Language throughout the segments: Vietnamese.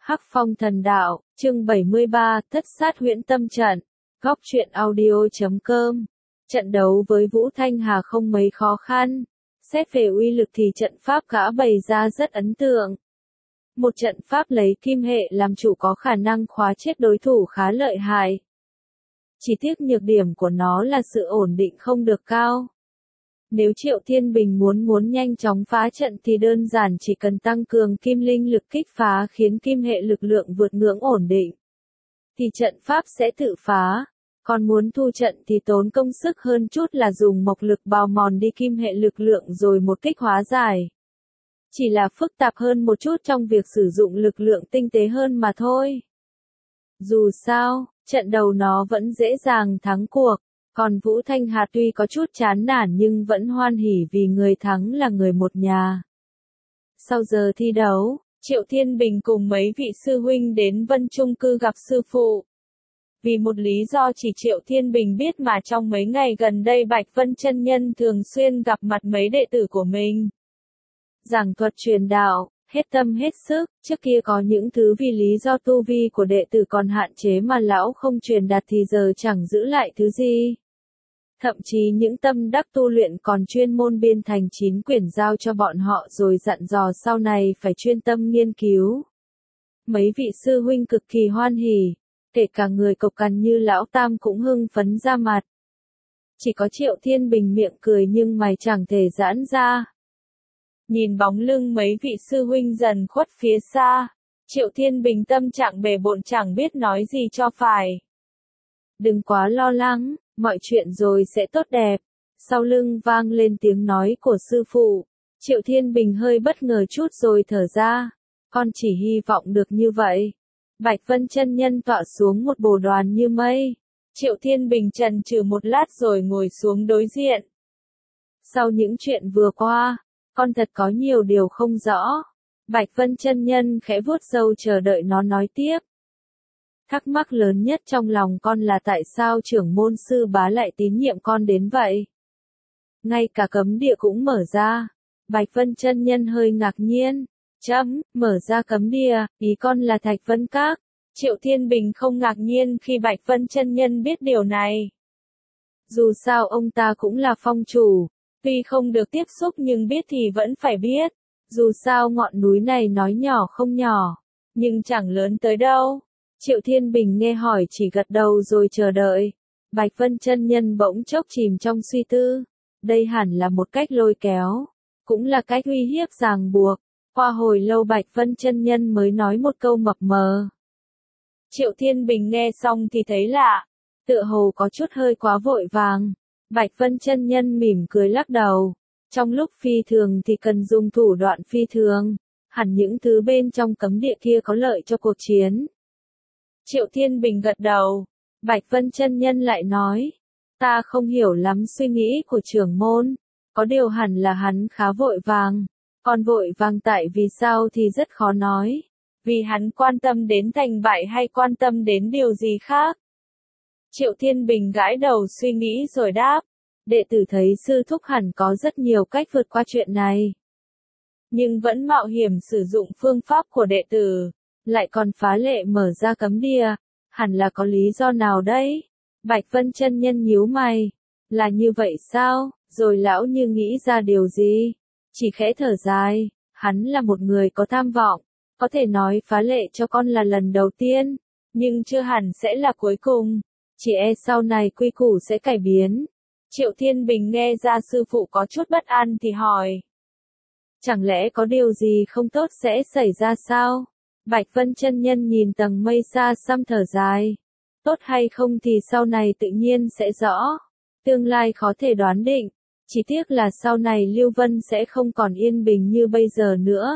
Hắc Phong Thần Đạo, chương 73, Thất Sát Huyễn Tâm Trận, Góc truyện audio.com. Trận đấu với Vũ Thanh Hà không mấy khó khăn. Xét về uy lực thì trận pháp gã bày ra rất ấn tượng. Một trận pháp lấy kim hệ làm chủ có khả năng khóa chết đối thủ khá lợi hại. Chỉ tiếc nhược điểm của nó là sự ổn định không được cao. Nếu Triệu Thiên Bình muốn nhanh chóng phá trận thì đơn giản chỉ cần tăng cường kim linh lực kích phá khiến kim hệ lực lượng vượt ngưỡng ổn định, thì trận pháp sẽ tự phá. Còn muốn thu trận thì tốn công sức hơn chút là dùng mộc lực bào mòn đi kim hệ lực lượng rồi một kích hóa giải. Chỉ là phức tạp hơn một chút trong việc sử dụng lực lượng tinh tế hơn mà thôi. Dù sao, trận đầu nó vẫn dễ dàng thắng cuộc. Còn Vũ Thanh Hà tuy có chút chán nản nhưng vẫn hoan hỉ vì người thắng là người một nhà. Sau giờ thi đấu, Triệu Thiên Bình cùng mấy vị sư huynh đến Vân Trung Cư gặp sư phụ. Vì một lý do chỉ Triệu Thiên Bình biết mà trong mấy ngày gần đây Bạch Vân Chân Nhân thường xuyên gặp mặt mấy đệ tử của mình. Giảng thuật truyền đạo, hết tâm hết sức, trước kia có những thứ vì lý do tu vi của đệ tử còn hạn chế mà lão không truyền đạt thì giờ chẳng giữ lại thứ gì. Thậm chí những tâm đắc tu luyện còn chuyên môn biên thành 9 quyển giao cho bọn họ rồi dặn dò sau này phải chuyên tâm nghiên cứu. Mấy vị sư huynh cực kỳ hoan hỉ, kể cả người cộc cằn như lão Tam cũng hưng phấn ra mặt. Chỉ có Triệu Thiên Bình miệng cười nhưng mày chẳng thể giãn ra. Nhìn bóng lưng mấy vị sư huynh dần khuất phía xa, Triệu Thiên Bình tâm trạng bề bộn chẳng biết nói gì cho phải. Đừng quá lo lắng, mọi chuyện rồi sẽ tốt đẹp. Sau lưng vang lên tiếng nói của sư phụ. Triệu Thiên Bình hơi bất ngờ chút rồi thở ra. Con chỉ hy vọng được như vậy. Bạch Vân Chân Nhân tọa xuống một bồ đoàn như mây. Triệu Thiên Bình chần chừ một lát rồi ngồi xuống đối diện. Sau những chuyện vừa qua, con thật có nhiều điều không rõ. Bạch Vân Chân Nhân khẽ vuốt râu chờ đợi nó nói tiếp. Thắc mắc lớn nhất trong lòng con là tại sao trưởng môn sư bá lại tín nhiệm con đến vậy? Ngay cả cấm địa cũng mở ra. Bạch Vân Chân Nhân hơi ngạc nhiên. Mở ra cấm địa, ý con là Thạch Vân Các. Triệu Thiên Bình không ngạc nhiên khi Bạch Vân Chân Nhân biết điều này. Dù sao ông ta cũng là phong chủ. Tuy không được tiếp xúc nhưng biết thì vẫn phải biết. Dù sao ngọn núi này nói nhỏ không nhỏ, nhưng chẳng lớn tới đâu. Triệu Thiên Bình nghe hỏi chỉ gật đầu rồi chờ đợi. Bạch Vân Chân Nhân bỗng chốc chìm trong suy tư. Đây hẳn là một cách lôi kéo, cũng là cách uy hiếp ràng buộc. Qua hồi lâu Bạch Vân Chân Nhân mới nói một câu mập mờ. Triệu Thiên Bình nghe xong thì thấy lạ, tựa hồ có chút hơi quá vội vàng. Bạch Vân Chân Nhân mỉm cười lắc đầu. Trong lúc phi thường thì cần dùng thủ đoạn phi thường. Hẳn những thứ bên trong cấm địa kia có lợi cho cuộc chiến. Triệu Thiên Bình gật đầu. Bạch Vân Chân Nhân lại nói. Ta không hiểu lắm suy nghĩ của trưởng môn. Có điều hẳn là hắn khá vội vàng. Còn vội vàng tại vì sao thì rất khó nói. Vì hắn quan tâm đến thành bại hay quan tâm đến điều gì khác? Triệu Thiên Bình gãi đầu suy nghĩ rồi đáp. Đệ tử thấy sư thúc hẳn có rất nhiều cách vượt qua chuyện này. Nhưng vẫn mạo hiểm sử dụng phương pháp của đệ tử. Lại còn phá lệ mở ra cấm địa. Hẳn là có lý do nào đấy? Bạch Vân Chân Nhân nhíu mày. Là như vậy sao? Rồi lão như nghĩ ra điều gì? Chỉ khẽ thở dài. Hắn là một người có tham vọng. Có thể nói phá lệ cho con là lần đầu tiên. Nhưng chưa hẳn sẽ là cuối cùng. Chỉ e sau này quy củ sẽ cải biến. Triệu Thiên Bình nghe ra sư phụ có chút bất an thì hỏi. Chẳng lẽ có điều gì không tốt sẽ xảy ra sao? Bạch Vân Chân Nhân nhìn tầng mây xa xăm thở dài. Tốt hay không thì sau này tự nhiên sẽ rõ. Tương lai khó thể đoán định. Chỉ tiếc là sau này Lưu Vân sẽ không còn yên bình như bây giờ nữa.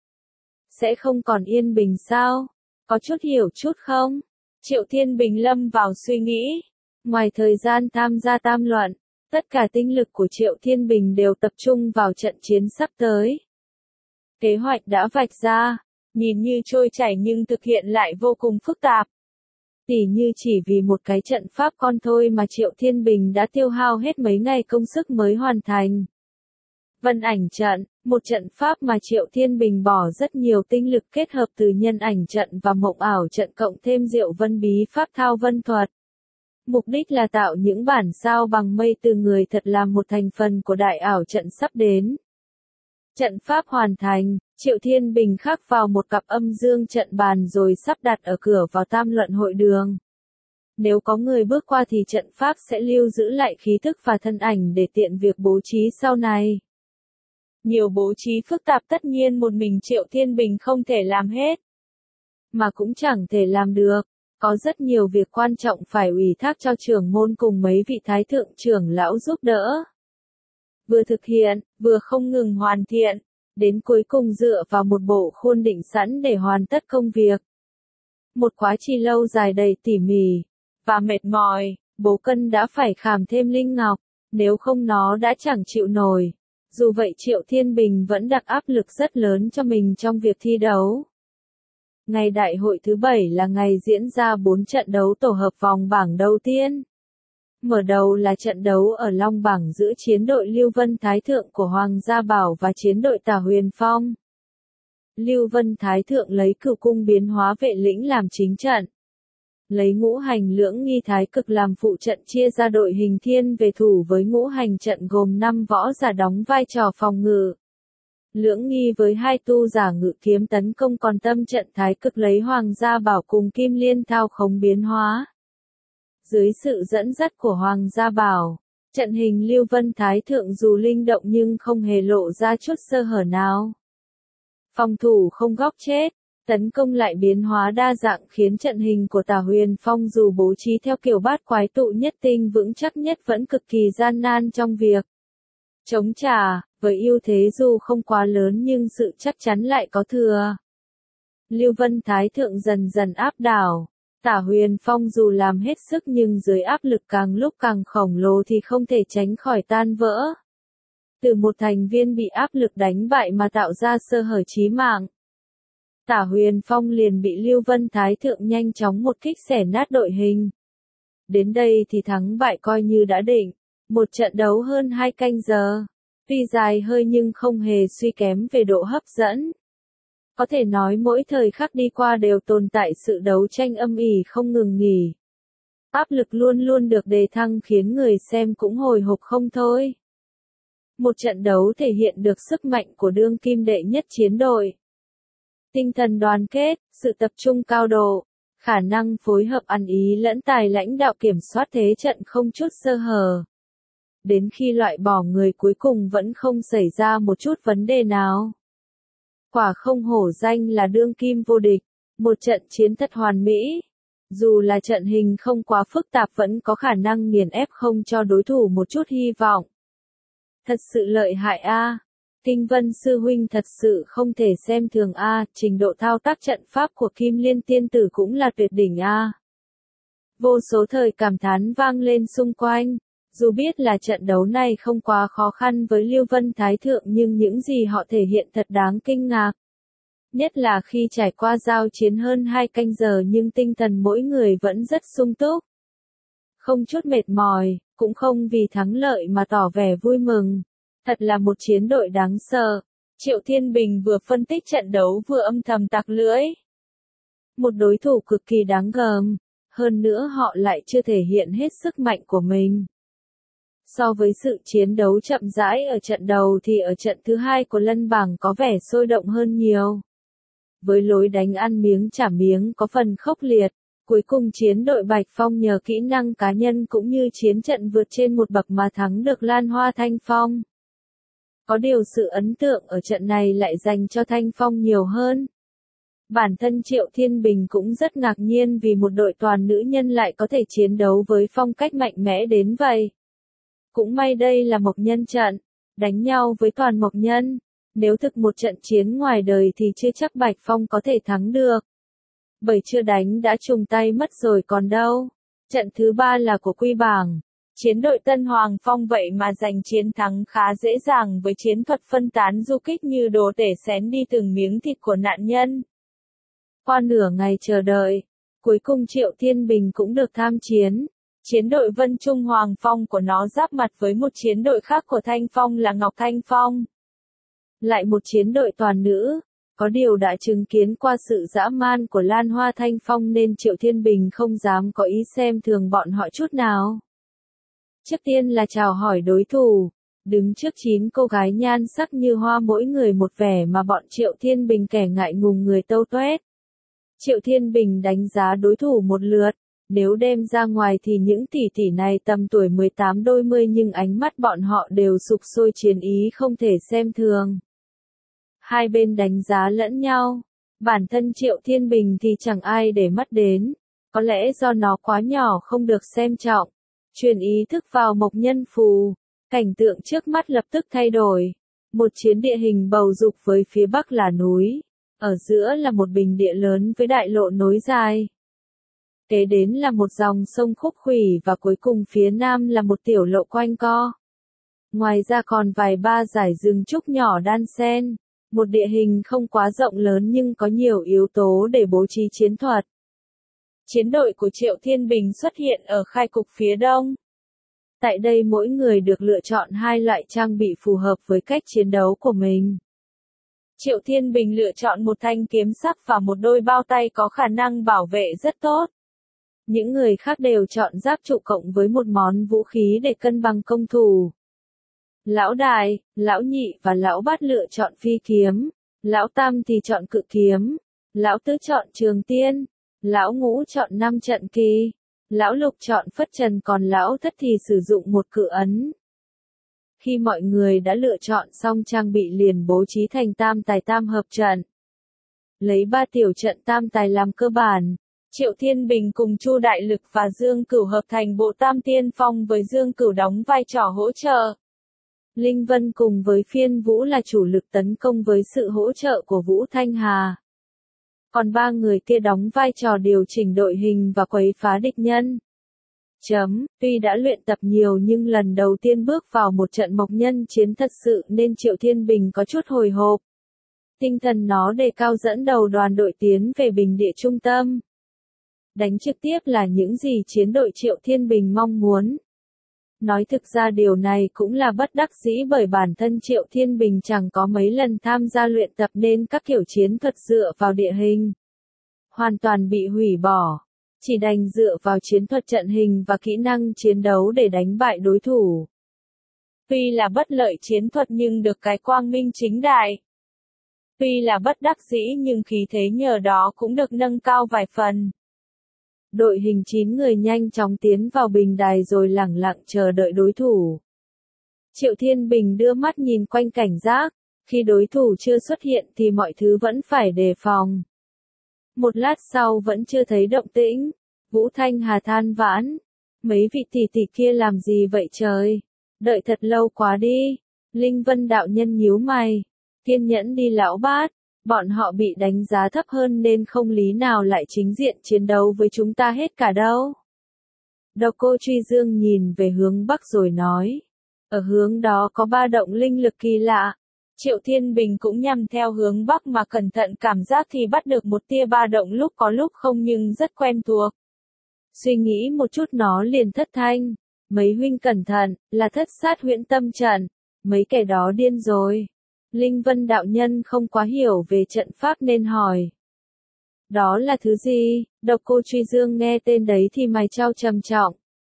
Sẽ không còn yên bình sao? Có chút hiểu chút không? Triệu Thiên Bình lâm vào suy nghĩ. Ngoài thời gian tham gia tam luận, tất cả tinh lực của Triệu Thiên Bình đều tập trung vào trận chiến sắp tới. Kế hoạch đã vạch ra, nhìn như trôi chảy nhưng thực hiện lại vô cùng phức tạp. Tỉ như chỉ vì một cái trận pháp con thôi mà Triệu Thiên Bình đã tiêu hao hết mấy ngày công sức mới hoàn thành. Vân ảnh trận, một trận pháp mà Triệu Thiên Bình bỏ rất nhiều tinh lực kết hợp từ nhân ảnh trận và mộng ảo trận cộng thêm Diệu Vân bí pháp thao vân thuật. Mục đích là tạo những bản sao bằng mây từ người thật làm một thành phần của đại ảo trận sắp đến. Trận pháp hoàn thành, Triệu Thiên Bình khắc vào một cặp âm dương trận bàn rồi sắp đặt ở cửa vào Tam Luận hội đường. Nếu có người bước qua thì trận pháp sẽ lưu giữ lại khí thức và thân ảnh để tiện việc bố trí sau này. Nhiều bố trí phức tạp tất nhiên một mình Triệu Thiên Bình không thể làm hết. Mà cũng chẳng thể làm được. Có rất nhiều việc quan trọng phải ủy thác cho trưởng môn cùng mấy vị thái thượng trưởng lão giúp đỡ. Vừa thực hiện, vừa không ngừng hoàn thiện, đến cuối cùng dựa vào một bộ khuôn định sẵn để hoàn tất công việc. Một quá trình lâu dài đầy tỉ mỉ và mệt mỏi, Bố Cân đã phải khảm thêm linh ngọc, nếu không nó đã chẳng chịu nổi. Dù vậy Triệu Thiên Bình vẫn đặt áp lực rất lớn cho mình trong việc thi đấu. Ngày đại hội thứ 7 là ngày diễn ra 4 trận đấu tổ hợp vòng bảng đầu tiên. Mở đầu là trận đấu ở Long Bảng giữa chiến đội Lưu Vân Thái Thượng của Hoàng Gia Bảo và chiến đội Tả Huyền Phong. Lưu Vân Thái Thượng lấy Cửu Cung biến hóa vệ lĩnh làm chính trận. Lấy Ngũ Hành Lưỡng Nghi Thái Cực làm phụ trận chia ra đội hình thiên về thủ với Ngũ Hành trận gồm 5 võ giả đóng vai trò phòng ngự. Lưỡng Nghi với 2 tu giả ngự kiếm tấn công còn tâm trận Thái Cực lấy Hoàng Gia Bảo cùng Kim Liên thao khống biến hóa. Dưới sự dẫn dắt của Hoàng Gia Bảo, trận hình Lưu Vân Thái Thượng dù linh động nhưng không hề lộ ra chút sơ hở nào. Phòng thủ không góc chết, tấn công lại biến hóa đa dạng khiến trận hình của Tả Huyền Phong dù bố trí theo kiểu bát quái tụ nhất tinh vững chắc nhất vẫn cực kỳ gian nan trong việc chống trả, với ưu thế dù không quá lớn nhưng sự chắc chắn lại có thừa. Lưu Vân Thái Thượng dần dần áp đảo. Tả Huyền Phong dù làm hết sức nhưng dưới áp lực càng lúc càng khổng lồ thì không thể tránh khỏi tan vỡ. Từ một thành viên bị áp lực đánh bại mà tạo ra sơ hở chí mạng. Tả Huyền Phong liền bị Lưu Vân Thái Thượng nhanh chóng một kích xẻ nát đội hình. Đến đây thì thắng bại coi như đã định. Một trận đấu hơn 2 canh giờ. Tuy dài hơi nhưng không hề suy kém về độ hấp dẫn. Có thể nói mỗi thời khắc đi qua đều tồn tại sự đấu tranh âm ỉ không ngừng nghỉ. Áp lực luôn luôn được đề thăng khiến người xem cũng hồi hộp không thôi. Một trận đấu thể hiện được sức mạnh của đương kim đệ nhất chiến đội. Tinh thần đoàn kết, sự tập trung cao độ, khả năng phối hợp ăn ý lẫn tài lãnh đạo kiểm soát thế trận không chút sơ hở. Đến khi loại bỏ người cuối cùng vẫn không xảy ra một chút vấn đề nào. Quả không hổ danh là đương kim vô địch, một trận chiến thật hoàn mỹ. Dù là trận hình không quá phức tạp vẫn có khả năng nghiền ép không cho đối thủ một chút hy vọng. Thật sự lợi hại a. Kinh Vân sư huynh thật sự không thể xem thường a, trình độ thao tác trận pháp của Kim Liên tiên tử cũng là tuyệt đỉnh a. Vô số thời cảm thán vang lên xung quanh. Dù biết là trận đấu này không quá khó khăn với Lưu Vân Thái Thượng nhưng những gì họ thể hiện thật đáng kinh ngạc. Nhất là khi trải qua giao chiến hơn 2 canh giờ nhưng tinh thần mỗi người vẫn rất sung túc. Không chút mệt mỏi, cũng không vì thắng lợi mà tỏ vẻ vui mừng. Thật là một chiến đội đáng sợ. Triệu Thiên Bình vừa phân tích trận đấu vừa âm thầm tặc lưỡi. Một đối thủ cực kỳ đáng gờm. Hơn nữa họ lại chưa thể hiện hết sức mạnh của mình. So với sự chiến đấu chậm rãi ở trận đầu thì ở trận thứ 2 của lân bảng có vẻ sôi động hơn nhiều. Với lối đánh ăn miếng trả miếng có phần khốc liệt, cuối cùng chiến đội Bạch Phong nhờ kỹ năng cá nhân cũng như chiến trận vượt trên một bậc mà thắng được Lan Hoa Thanh Phong. Có điều sự ấn tượng ở trận này lại dành cho Thanh Phong nhiều hơn. Bản thân Triệu Thiên Bình cũng rất ngạc nhiên vì một đội toàn nữ nhân lại có thể chiến đấu với phong cách mạnh mẽ đến vậy. Cũng may đây là mộc nhân trận, đánh nhau với toàn mộc nhân. Nếu thực một trận chiến ngoài đời thì chưa chắc Bạch Phong có thể thắng được. Bởi chưa đánh đã trùng tay mất rồi còn đâu. Trận thứ 3 là của Quy bảng. Chiến đội Tân Hoàng Phong vậy mà giành chiến thắng khá dễ dàng với chiến thuật phân tán du kích như đồ tể xén đi từng miếng thịt của nạn nhân. Qua nửa ngày chờ đợi, cuối cùng Triệu Thiên Bình cũng được tham chiến. Chiến đội Vân Trung Hoàng Phong của nó giáp mặt với một chiến đội khác của Thanh Phong là Ngọc Thanh Phong. Lại một chiến đội toàn nữ. Có điều đã chứng kiến qua sự dã man của Lan Hoa Thanh Phong nên Triệu Thiên Bình không dám có ý xem thường bọn họ chút nào. Trước tiên là chào hỏi đối thủ. Đứng trước 9 cô gái nhan sắc như hoa mỗi người một vẻ mà bọn Triệu Thiên Bình kẻ ngại ngùng người tâu tuét. Triệu Thiên Bình đánh giá đối thủ một lượt. Nếu đem ra ngoài thì những tỷ tỷ này tầm tuổi 18 đôi mươi nhưng ánh mắt bọn họ đều sục sôi chiến ý không thể xem thường. Hai bên đánh giá lẫn nhau. Bản thân Triệu Thiên Bình thì chẳng ai để mắt đến. Có lẽ do nó quá nhỏ không được xem trọng. Truyền ý thức vào Mộc Nhân Phù. Cảnh tượng trước mắt lập tức thay đổi. Một chiến địa hình bầu dục với phía bắc là núi. Ở giữa là một bình địa lớn với đại lộ nối dài. Kế đến là một dòng sông khúc khuỷu và cuối cùng phía nam là một tiểu lộ quanh co. Ngoài ra còn vài ba dải rừng trúc nhỏ đan xen. Một địa hình không quá rộng lớn nhưng có nhiều yếu tố để bố trí chiến thuật. Chiến đội của Triệu Thiên Bình xuất hiện ở khai cục phía đông. Tại đây mỗi người được lựa chọn hai loại trang bị phù hợp với cách chiến đấu của mình. Triệu Thiên Bình lựa chọn một thanh kiếm sắc và một đôi bao tay có khả năng bảo vệ rất tốt. Những người khác đều chọn giáp trụ cộng với một món vũ khí để cân bằng công thủ. Lão Đại, Lão Nhị và Lão Bát lựa chọn phi kiếm. Lão Tam thì chọn cự kiếm. Lão Tứ chọn trường tiên. Lão Ngũ chọn 5 trận kỳ. Lão Lục chọn phất trần còn Lão Thất thì sử dụng một cự ấn. Khi mọi người đã lựa chọn xong trang bị liền bố trí thành tam tài tam hợp trận. Lấy 3 tiểu trận tam tài làm cơ bản. Triệu Thiên Bình cùng Chu Đại Lực và Dương Cửu hợp thành bộ tam tiên phong với Dương Cửu đóng vai trò hỗ trợ. Linh Vân cùng với Phiên Vũ là chủ lực tấn công với sự hỗ trợ của Vũ Thanh Hà. Còn 3 người kia đóng vai trò điều chỉnh đội hình và quấy phá địch nhân. Tuy đã luyện tập nhiều nhưng lần đầu tiên bước vào một trận mộc nhân chiến thật sự nên Triệu Thiên Bình có chút hồi hộp. Tinh thần nó đề cao dẫn đầu đoàn đội tiến về bình địa trung tâm. Đánh trực tiếp là những gì chiến đội Triệu Thiên Bình mong muốn. Nói thực ra điều này cũng là bất đắc dĩ bởi bản thân Triệu Thiên Bình chẳng có mấy lần tham gia luyện tập nên các kiểu chiến thuật dựa vào địa hình hoàn toàn bị hủy bỏ. Chỉ đành dựa vào chiến thuật trận hình và kỹ năng chiến đấu để đánh bại đối thủ. Tuy là bất lợi chiến thuật nhưng được cái quang minh chính đại. Tuy là bất đắc dĩ nhưng khí thế nhờ đó cũng được nâng cao vài phần. Đội hình 9 người nhanh chóng tiến vào bình đài rồi lẳng lặng chờ đợi đối thủ. Triệu Thiên Bình đưa mắt nhìn quanh cảnh giác, khi đối thủ chưa xuất hiện thì mọi thứ vẫn phải đề phòng. Một lát sau vẫn chưa thấy động tĩnh, Vũ Thanh Hà than vãn, mấy vị tỷ tỷ kia làm gì vậy trời, đợi thật lâu quá đi. Linh Vân đạo nhân nhíu mày, kiên nhẫn đi Lão Bát. Bọn họ bị đánh giá thấp hơn nên không lý nào lại chính diện chiến đấu với chúng ta hết cả đâu. Độc Cô Truy Dương nhìn về hướng bắc rồi nói. Ở hướng đó có 3 động linh lực kỳ lạ. Triệu Thiên Bình cũng nhằm theo hướng bắc mà cẩn thận cảm giác thì bắt được một tia ba động lúc có lúc không nhưng rất quen thuộc. Suy nghĩ một chút nó liền thất thanh. Mấy huynh cẩn thận, là Thất Sát Huyễn Tâm Trận. Mấy kẻ đó điên rồi. Linh Vân đạo nhân không quá hiểu về trận pháp nên hỏi. Đó là thứ gì? Độc Cô Truy Dương nghe tên đấy thì mày trao trầm trọng.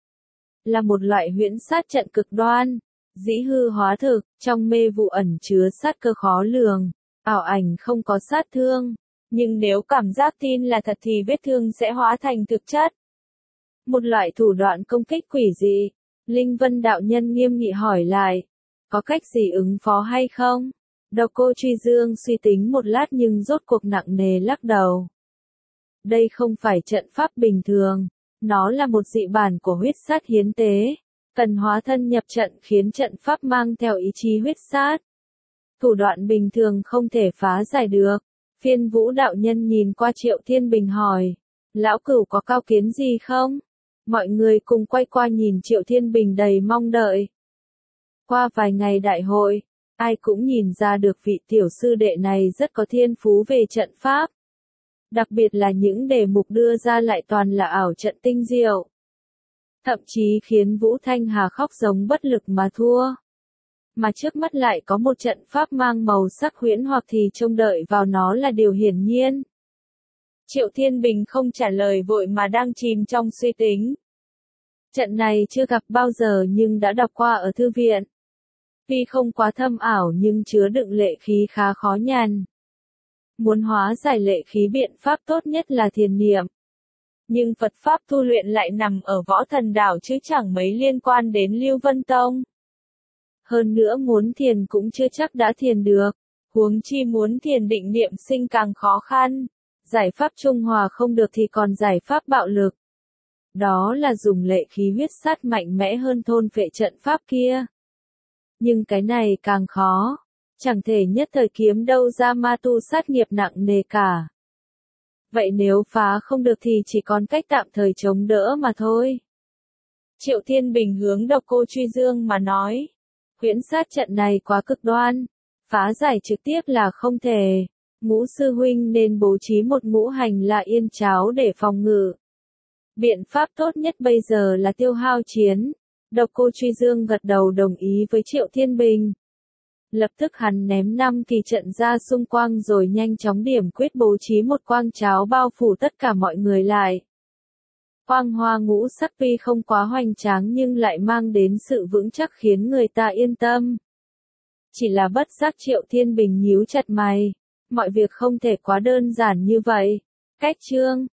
Là một loại huyễn sát trận cực đoan, dĩ hư hóa thực, trong mê vụ ẩn chứa sát cơ khó lường, ảo ảnh không có sát thương. Nhưng nếu cảm giác tin là thật thì vết thương sẽ hóa thành thực chất. Một loại thủ đoạn công kích quỷ dị. Linh Vân đạo nhân nghiêm nghị hỏi lại. Có cách gì ứng phó hay không? Độc Cô Truy Dương suy tính một lát nhưng rốt cuộc nặng nề lắc đầu. Đây không phải trận pháp bình thường, nó là một dị bản của huyết sát hiến tế, cần hóa thân nhập trận khiến trận pháp mang theo ý chí huyết sát. Thủ đoạn bình thường không thể phá giải được. Phiên Vũ đạo nhân nhìn qua Triệu Thiên Bình hỏi, Lão Cửu có cao kiến gì không? Mọi người cùng quay qua nhìn Triệu Thiên Bình đầy mong đợi. Qua vài ngày đại hội, ai cũng nhìn ra được vị tiểu sư đệ này rất có thiên phú về trận pháp. Đặc biệt là những đề mục đưa ra lại toàn là ảo trận tinh diệu. thậm chí khiến Vũ Thanh Hà khóc giống bất lực mà thua. Mà trước mắt lại có một trận pháp mang màu sắc huyễn hoặc thì trông đợi vào nó là điều hiển nhiên. Triệu Thiên Bình không trả lời vội mà đang chìm trong suy tính. Trận này chưa gặp bao giờ nhưng đã đọc qua ở thư viện. Tuy không quá thâm ảo nhưng chứa đựng lệ khí khá khó nhằn. Muốn hóa giải lệ khí biện pháp tốt nhất là thiền niệm. Nhưng Phật Pháp tu luyện lại nằm ở Võ Thần Đảo chứ chẳng mấy liên quan đến Lưu Vân Tông. Hơn nữa muốn thiền cũng chưa chắc đã thiền được, huống chi muốn thiền định niệm sinh càng khó khăn. Giải pháp trung hòa không được thì còn giải pháp bạo lực. Đó là dùng lệ khí huyết sát mạnh mẽ hơn thôn phệ trận pháp kia. Nhưng cái này càng khó. Chẳng thể nhất thời kiếm đâu ra ma tu sát nghiệp nặng nề cả. Vậy nếu phá không được thì chỉ còn cách tạm thời chống đỡ mà thôi. Triệu Thiên Bình hướng Độc Cô Truy Dương mà nói. Huyễn sát trận này quá cực đoan. Phá giải trực tiếp là không thể. Ngũ sư huynh nên bố trí một ngũ hành là yên cháo để phòng ngự. Biện pháp tốt nhất bây giờ là tiêu hao chiến. Độc Cô Truy Dương gật đầu đồng ý với Triệu Thiên Bình. Lập tức hắn ném 5 kỳ trận ra xung quanh rồi nhanh chóng điểm quyết bố trí một quang cháo bao phủ tất cả mọi người lại. Quang hoa ngũ sắc tuy không quá hoành tráng nhưng lại mang đến sự vững chắc khiến người ta yên tâm. Chỉ là bất giác Triệu Thiên Bình nhíu chặt mày. Mọi việc không thể quá đơn giản như vậy. Cách chương